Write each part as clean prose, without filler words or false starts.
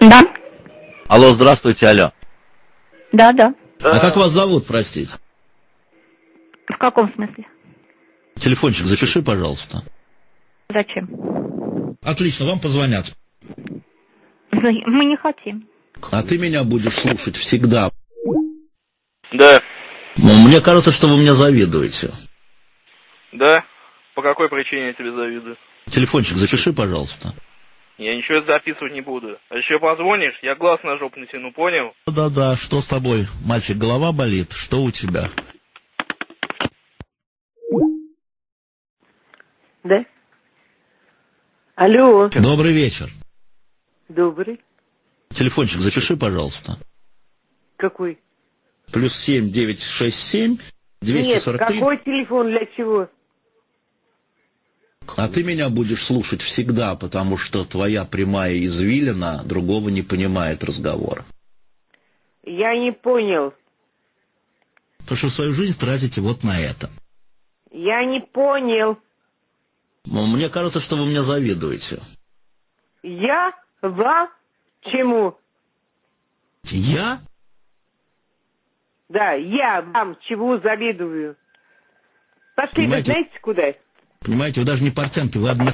Да. Алло, здравствуйте, алло. Да, да. А как вас зовут, простите? В каком смысле? Телефончик запиши, пожалуйста. Зачем? Отлично, вам позвонят. Мы не хотим. А ты меня будешь слушать всегда. Да. Мне кажется, что вы мне завидуете. Да? По какой причине я тебе завидую? Телефончик запиши, пожалуйста. Я ничего записывать не буду. А еще позвонишь, я глаз на жопу натяну, понял? Да-да, что с тобой? Мальчик, голова болит? Что у тебя? Да? Алло. Добрый вечер. Добрый. Телефончик запиши, пожалуйста. Какой? +7 967 243. Нет, какой телефон, для чего? А ты меня будешь слушать всегда, потому что твоя прямая извилина другого не понимает разговора. Я не понял. Потому что свою жизнь тратите вот на это. Я не понял. Мне кажется, что вы мне завидуете. Я? Вам? Чему? Я? Да, я вам чего завидую. Пошли, вы Понимаете? знаете куда? Понимаете, вы даже не портянки, вы одна...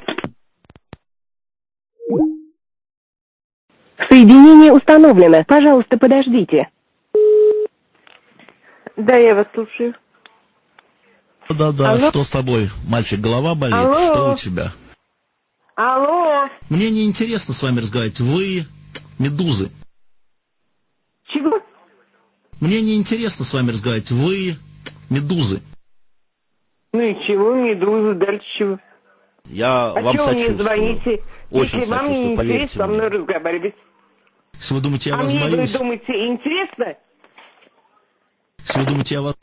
Соединение установлено. Пожалуйста, подождите. Да, я вас слушаю. Да-да, Алло? что с тобой? Мальчик, голова болит? Алло? Что у тебя? Алло. Мне не интересно с вами разговаривать. Вы медузы. Чего? Мне не интересно с вами разговаривать. Вы медузы. Ну и чего, медуза, дальше чего? Я А вам чего вы мне сочувствую. звоните? Очень Если вам не сочувствую, поверьте интересно со мне. мной разговаривать. Если вы думаете, я А вас мне, боюсь... вы думаете, интересно? Если вы думаете, я вас...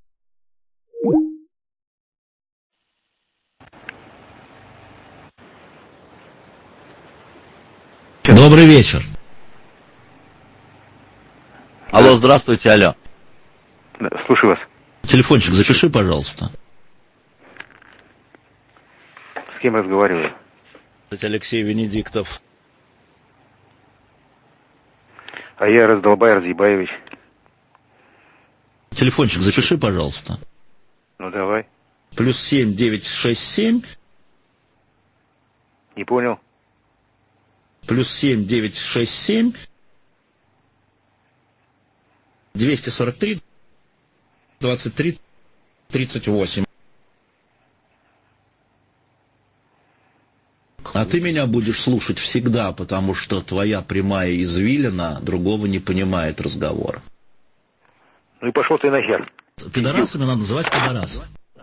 Добрый вечер. Алло, здравствуйте, алло. Да, слушаю вас. Телефончик запиши, пожалуйста. С кем разговариваю? Это Алексей Венедиктов. А я Раздолбай Разъебаевич. Телефончик запиши, пожалуйста. Ну давай. +7 967 Не понял. +7 967 243 23 38. А ты меня будешь слушать всегда, потому что твоя прямая извилина другого не понимает разговора. Ну и пошел ты нахер. Пидорасами надо называть пидорасов.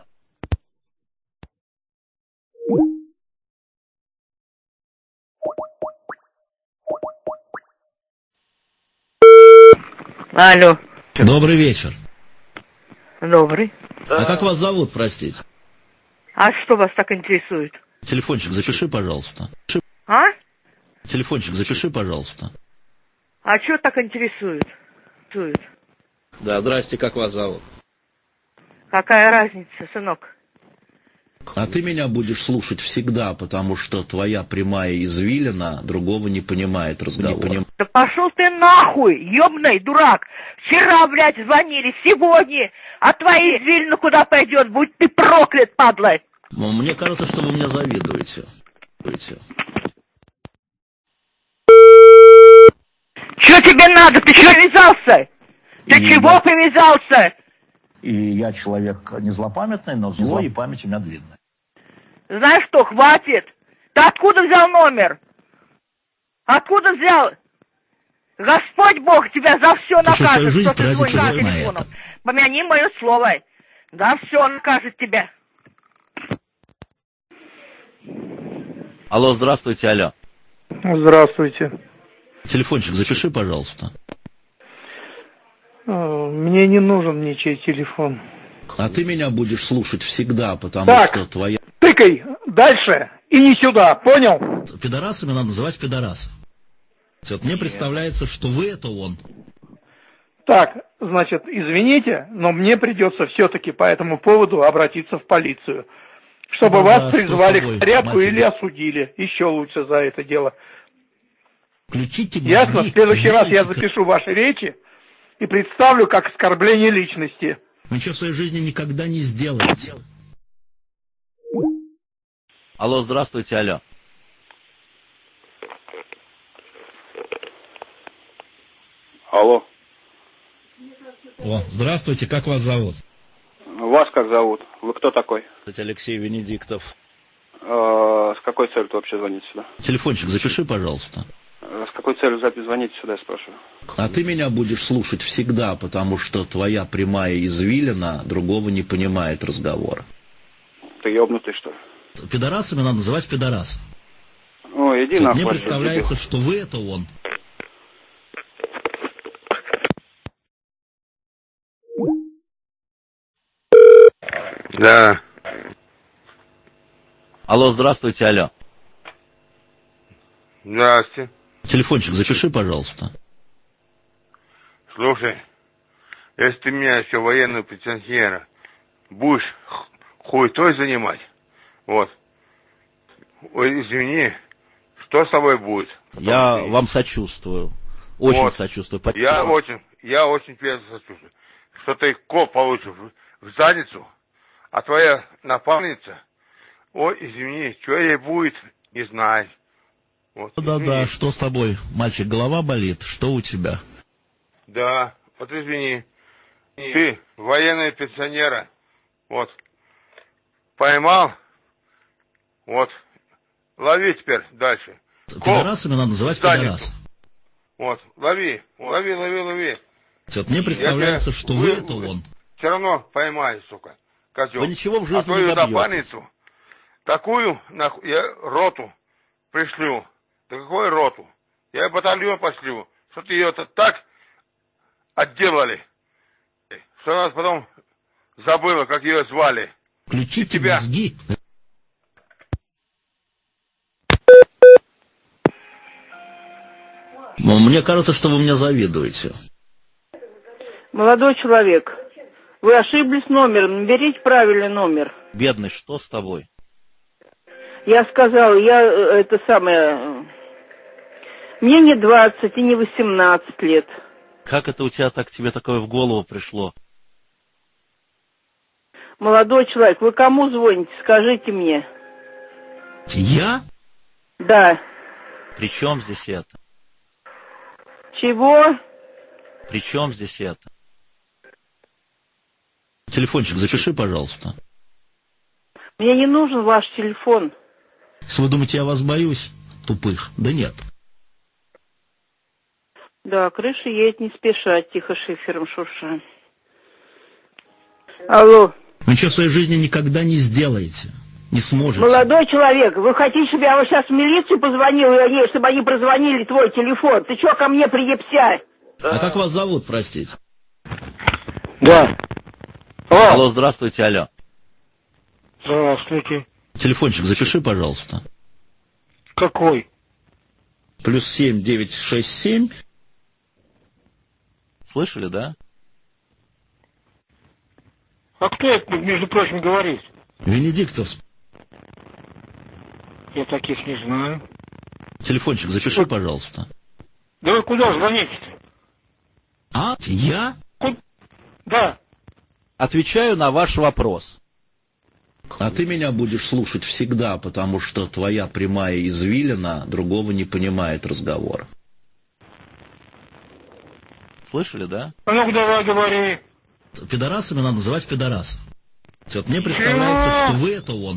Алло. Добрый вечер. Добрый. А как вас зовут, простите? А что вас так интересует? Телефончик запиши, пожалуйста. А? Телефончик запиши, пожалуйста. А что так интересует? Да, здрасте, как вас зовут? Какая разница, сынок? А ты меня будешь слушать всегда, потому что твоя прямая извилина другого не понимает разговора. Да пошел ты нахуй, ёбаный дурак! Вчера, блядь, звонили, сегодня, а твои извилины куда пойдет? Будь ты проклят, падла! Мне кажется, что вы мне завидуете. Что тебе надо? Ты что вязался? Ты чего привязался? И я человек не злопамятный, но злой, и память у меня длинная. Знаешь что, хватит! Ты откуда взял номер? Откуда взял? Господь Бог тебя за все Ты что, свою накажет, жизнь что ты тратишь звонишь вот на телефоном. это? Помяни мое слово. За все накажет тебя. Алло, здравствуйте, алло. Здравствуйте. Телефончик запиши, пожалуйста. Мне не нужен ничей телефон. А ты меня будешь слушать всегда, потому Так. что твоя... Тыкай дальше и не сюда, понял? Пидорасами надо называть пидорасов. Вот мне представляется, что вы это он. Так, значит, извините, но мне придется все-таки по этому поводу обратиться в полицию, чтобы Ну вас да, призвали что с тобой, к порядку мать или его? осудили. Еще лучше за это дело. Включите мозги. Ясно? В следующий раз я сделайте запишу ваши речи и представлю как оскорбление личности. Вы ничего в своей жизни никогда не сделаете. Алло, здравствуйте, алло. Алло. О, здравствуйте, как вас зовут? Вас как зовут? Вы кто такой? Это Алексей Венедиктов. С какой целью вы вообще звоните сюда? Телефончик запиши, пожалуйста. С какой целью звоните сюда, я спрашиваю? А ты меня будешь слушать всегда, потому что твоя прямая извилина другого не понимает разговора. Ты ёбнутый, что ли? Пидорасами надо называть пидорас. Ой, иди нахуй. Мне представляется, что вы это он. Да. Алло, здравствуйте, алло. Здравствуйте. Телефончик запиши, пожалуйста. Слушай, если ты меня еще военного пенсионера будешь хуетой занимать, вот, ой, извини, что с тобой будет? Я вам сочувствую. Очень вот, сочувствую. Я очень тебе сочувствую. Что ты коп получишь в задницу, а твоя напарница, ой, извини, что ей будет, не знаю. Вот, Да-да, что с тобой, мальчик, голова болит? Что у тебя? Да, вот извини. Ты, военного пенсионера, вот, поймал, вот, лови теперь дальше. Пидорасами надо называть пидорас. Вот, лови. Вот мне представляется, что вы это он. Все равно поймай, сука, козел. Вы ничего в жизни а твою не добьетесь. напарницу, такую, нахуй, я роту пришлю. Да какую роту? Я батальон пошлю, что ты ее-то так отделали, что нас потом забыла, как ее звали. Включите тебя. мозги. Мне кажется, что вы мне завидуете. Молодой человек, вы ошиблись номером, наберите правильный номер. Бедный, что с тобой? Я сказала, мне не 20 и не 18 лет. Как это у тебя так, тебе такое в голову пришло? Молодой человек, вы кому звоните, скажите мне. Я? Да. При чем здесь это? Чего? При чем здесь это? Телефончик запиши, пожалуйста. Мне не нужен ваш телефон. Если вы думаете, я вас боюсь, тупых, да нет. Да, крыша едет не спеша, тихо шифером шурша. Алло. Вы ничего в своей жизни никогда не сделаете. Не сможете. Молодой человек, вы хотите, чтобы я сейчас в милицию позвонил, чтобы они прозвонили твой телефон? Ты что ко мне приебся? А как вас зовут, простите? Да. Алло, здравствуйте, алло. Здравствуйте. Телефончик запиши, пожалуйста. Какой? +7 967. Слышали, да? А кто это, между прочим, говорит? Венедиктов. Я таких не знаю. Телефончик запиши, пожалуйста. Да вы куда звоните-то? А? Я? Да. Отвечаю на ваш вопрос. А ты меня будешь слушать всегда, потому что твоя прямая извилина другого не понимает разговора. Слышали, да? А ну-ка давай говори. Пидорасами надо называть пидорас. Вот мне представляется, что вы это он.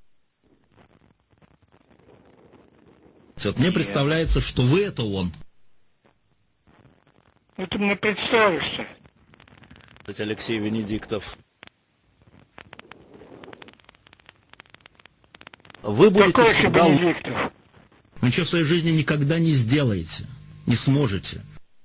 Вот мне представляется, что вы это он. Ну ты мне представишься. Это Алексей Венедиктов. Вы будете Какой всегда... Венедиктов? Вы ничего в своей жизни никогда не сделаете. Не сможете.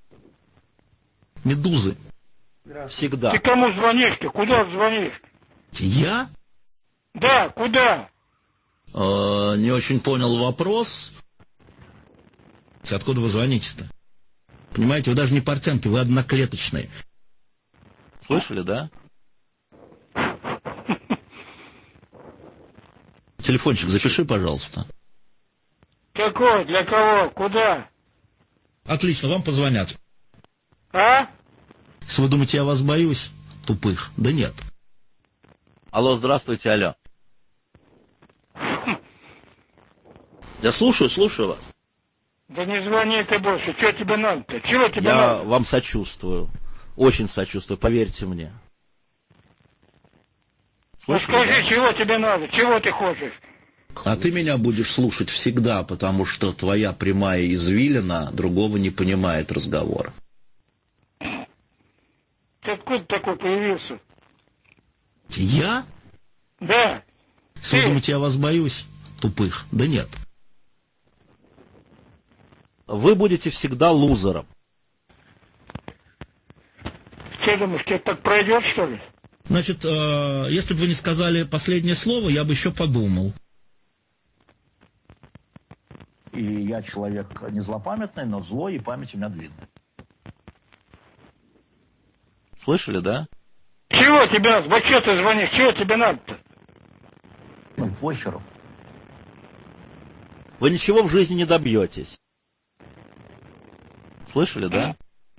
Медузы. Всегда. Ты кому звонишь-то? Куда звонишь? Я? Да, куда? Не очень понял вопрос. Откуда вы звоните-то? Понимаете, вы даже не портянки, вы одноклеточные. Слышали, да? Телефончик запиши, пожалуйста. Какой? Для кого? Куда? Отлично, вам позвонят. А? Если вы думаете, я вас боюсь, тупых, да нет. Алло, здравствуйте, алло. Я слушаю вас. Да не звони ты больше, что тебе надо-то? Чего тебе Я надо? вам сочувствую. Очень сочувствую, поверьте мне. Слышали, Скажи, да? чего тебе надо? Чего ты хочешь? А ты меня будешь слушать всегда, потому что твоя прямая извилина другого не понимает разговора. Ты откуда такой появился? Я? Да. Если вы думаете, я вас боюсь, тупых, да нет. Вы будете всегда лузером. Что думаешь, тебе так пройдет, что ли? Значит, если бы вы не сказали последнее слово, я бы еще подумал. И я человек не злопамятный, но злой, и память у меня длинная. Слышали, да? Чего тебе надо? Вот что ты звонишь? Чего тебе надо-то? Ну, похеру. Вы ничего в жизни не добьетесь. Слышали, да?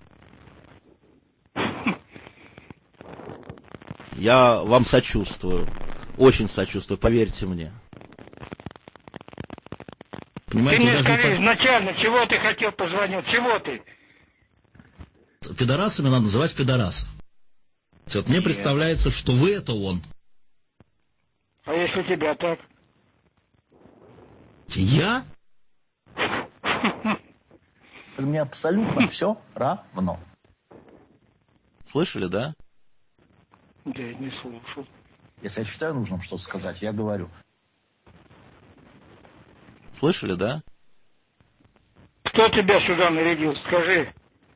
Я вам сочувствую. Очень сочувствую, поверьте мне. Понимаете, Ты мне даже скажи изначально, чего ты хотел позвонить? Чего ты? Пидорасами надо называть пидорасов. Вот мне представляется, что вы это он. А если тебя так? Я? Мне абсолютно все равно. Слышали, да? Да, я не слушал. Если я считаю нужным что-то сказать, я говорю. Слышали, да? Кто тебя сюда нарядил? Скажи.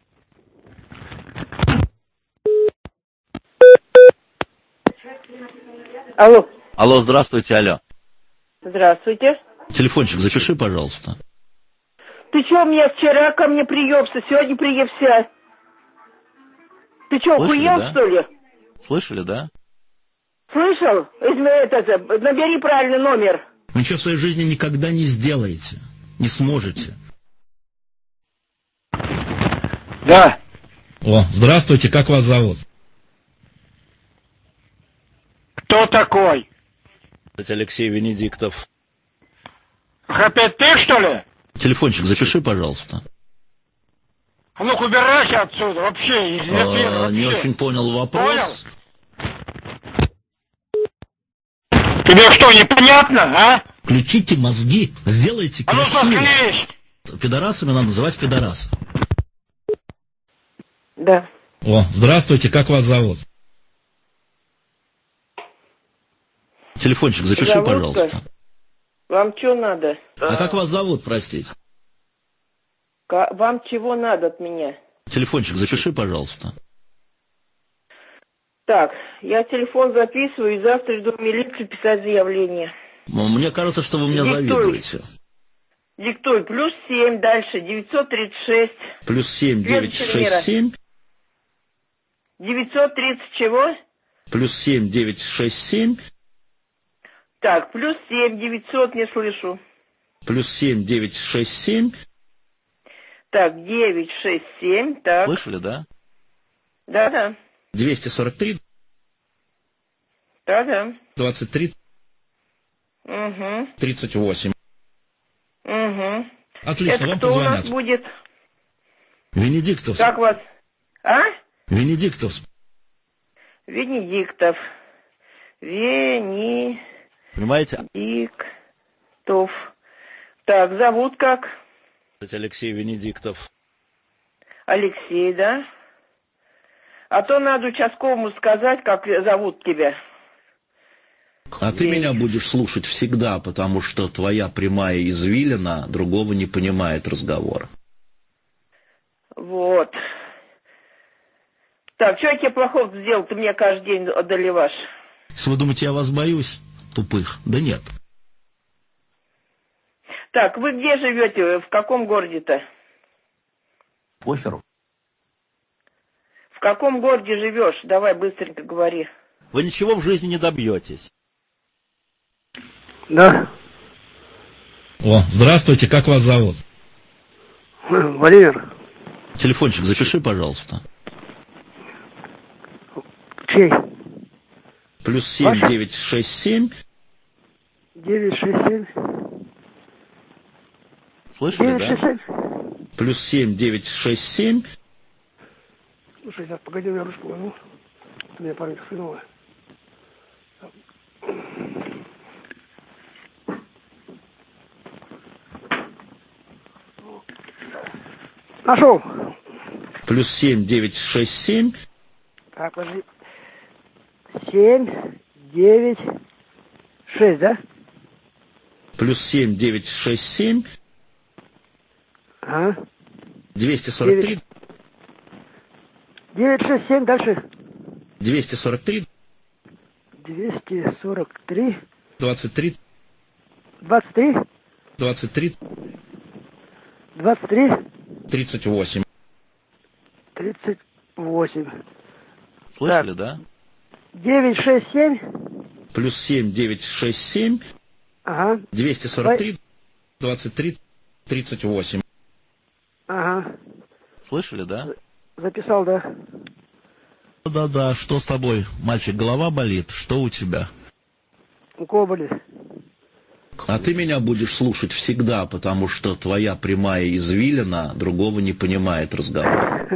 Алло. Алло, здравствуйте, алло. Здравствуйте. Телефончик запиши, пожалуйста. Ты что, мне вчера ко мне приебся, сегодня приебся? Ты что, Слышали, охуел, да? что ли? Слышали, да? Слышал? Набери правильный номер. Вы ничего в своей жизни никогда не сделаете. Не сможете. Да. О, здравствуйте, как вас зовут? Кто такой? Это Алексей Венедиктов. Опять ты, что ли? Телефончик запиши, пожалуйста. А ну-ка убирайся отсюда, вообще, из эфира, вообще. Не очень понял вопрос. Тебе что, непонятно, а? Включите мозги, сделайте А ну красиво. заткнись! Пидорасами надо называть пидорасов. Да. О, здравствуйте, как вас зовут? Телефончик запиши, Зовут-то? пожалуйста. Вам что надо? А как вас зовут, простите? Вам чего надо от меня? Телефончик запиши, пожалуйста. Так, я телефон записываю и завтра иду в милицию писать заявление. Мне кажется, что вы мне завидуете. Диктуй. +7, дальше 936. +7 967. 930 чего? +7 967. Так, +7 900 не слышу. +7 967. Так, 967, так. Слышали, да? Да-да. 243. Да-да. 23. Угу. 38. Угу. Отлично, Это вам кто у позвонят. нас будет? Венедиктов. Как вас? А? Венедиктов. Венедиктов. Понимаете? Венедиктов. Так, зовут как? Это Алексей Венедиктов. Алексей, да? А то надо участковому сказать, как зовут тебя. А ты меня будешь слушать всегда, потому что твоя прямая извилина другого не понимает разговора. Вот. Так, что я тебе плохого сделал? Ты мне каждый день одолеваешь. Если вы думаете, я вас боюсь, тупых, да нет. Так, вы где живете? В каком городе-то? Похеру. В каком городе живешь? Давай быстренько говори. Вы ничего в жизни не добьетесь. Да. О, здравствуйте, как вас зовут? Владимир. Телефончик запиши, пожалуйста. Чей? Плюс 7 Ваш? 967. 967. Слышали, 967. да? Плюс 7 967. Слушай, сейчас, погоди, я ручку возьму. У меня память хреновая. Нашел. Плюс 7 967. Так, подожди. 7, 9, 6, да? Плюс 7 967. Ага. 243. 967, дальше. 243. 243. 23. 23. 23. 23. 38. 38. Слышали, да? 967. Плюс 7 967. Ага. 243. 23. 38. Ага. Слышали, да? Записал, да. Да-да, что с тобой? Мальчик, голова болит? Что у тебя? У кого болит? А ты меня будешь слушать всегда, потому что твоя прямая извилина другого не понимает разговор.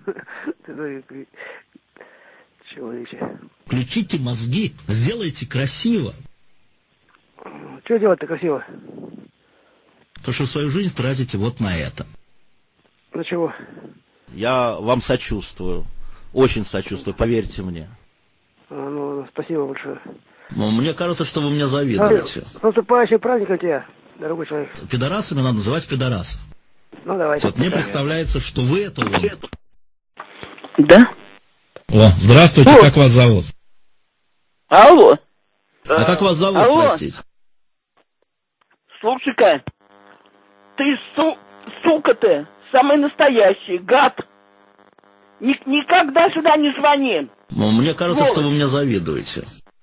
Человече. Включите мозги, сделайте красиво. Что делать-то красиво? То, что свою жизнь тратите вот на это. На чего? Я вам сочувствую. Очень сочувствую, поверьте мне. Ну, спасибо большое. Мне кажется, что вы мне завидуете. С наступающим праздником тебя, дорогой человек. Пидорасами надо называть пидорасов. Ну, давайте. Вот мне представляется, что вы это он. Да? О, здравствуйте, О. как вас зовут? Алло. А как вас зовут, Алло. простите? Слушай-ка, ты сука ты, самый настоящий, гад. Никогда сюда не звони. Мне кажется, что вы мне завидуете.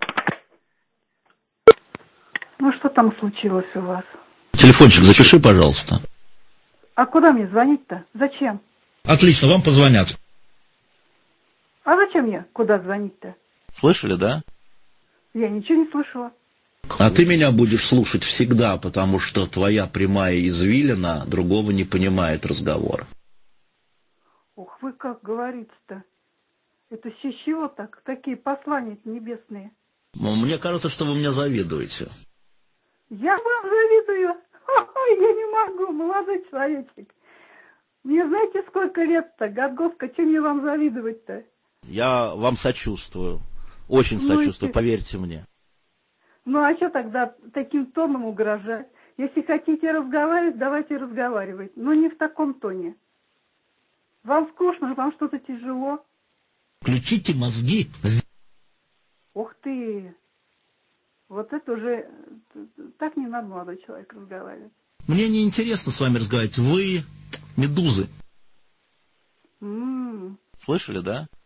Ну, что там случилось у вас? Телефончик запиши, пожалуйста. А куда мне звонить-то? Зачем? Отлично, вам позвонят. А зачем мне куда звонить-то? Слышали, да? Я ничего не слышала. А ты меня будешь слушать всегда, потому что твоя прямая извилина другого не понимает разговор. Ух, вы как говорите-то? Это с чего так? Такие послания небесные. Мне кажется, что вы мне завидуете. Я вам завидую. Я не могу, молодой человечек. Мне знаете, сколько лет-то, Годговка, чем мне вам завидовать-то? Я вам сочувствую. Очень сочувствую, поверьте мне. Ну, а что тогда таким тоном угрожать? Если хотите разговаривать, давайте разговаривать. Но не в таком тоне. Вам скучно, вам что-то тяжело. Включите мозги. Ух ты! Вот это уже... Так не надо, молодой человек, разговаривать. Мне не интересно с вами разговаривать. Вы медузы. М-м. Слышали, да?